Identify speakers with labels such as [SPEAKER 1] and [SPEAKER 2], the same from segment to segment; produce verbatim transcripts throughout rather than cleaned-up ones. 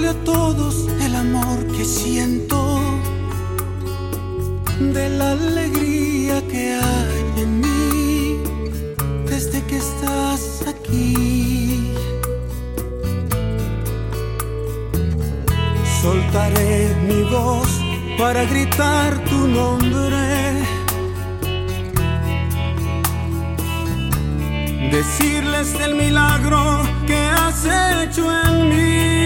[SPEAKER 1] a todos el amor que siento, de la alegría que hay en mí desde que estás aquí. Soltaré mi voz para gritar tu nombre, decirles el milagro que has hecho en mí.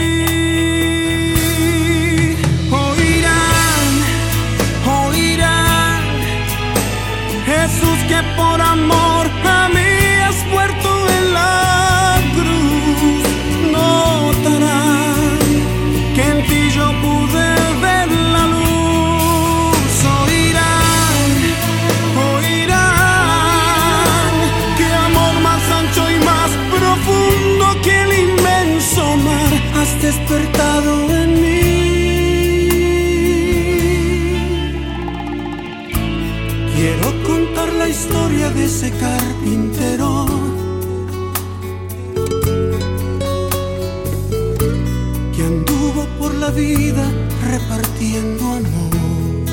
[SPEAKER 1] Oirán, oirán, Jesús, que por amor a mí has muerto en la cruz. Notarán que en ti yo pude ver la luz. Oirán, oirán, qué amor más ancho y más profundo que el inmenso mar has despertado en mí. Quiero contar la historia de ese carpintero que anduvo por la vida repartiendo amor.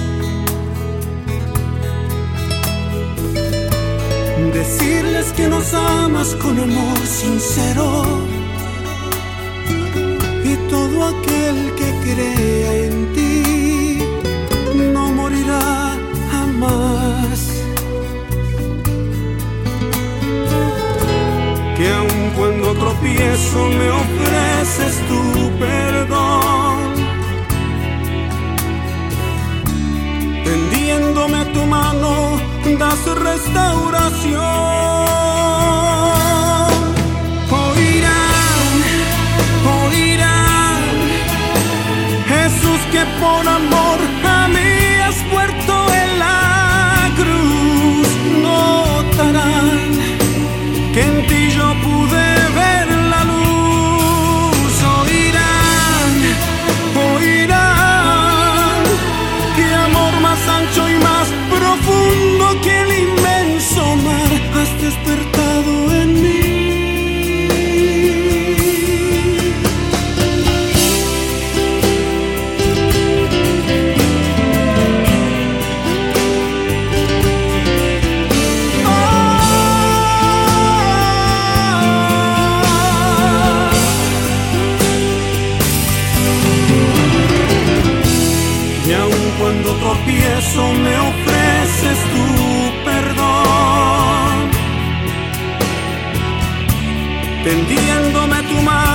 [SPEAKER 1] Decirles que nos amas con amor sincero, y todo aquel que crea en ti no morirá jamás. Que aun cuando tropiezo me ofreces tu perdón, tendiéndome tu mano das restauración. Oirán, oirán, Jesús, que por amor a mí has muerto en la cruz. Notarán que en ti yo pude ver la luz. Oirán, oirán, qué amor más ancho y más profundo que el inmenso mar has despertado en mí. Cuando tropiezo me ofreces tu perdón, tendiéndome tu mano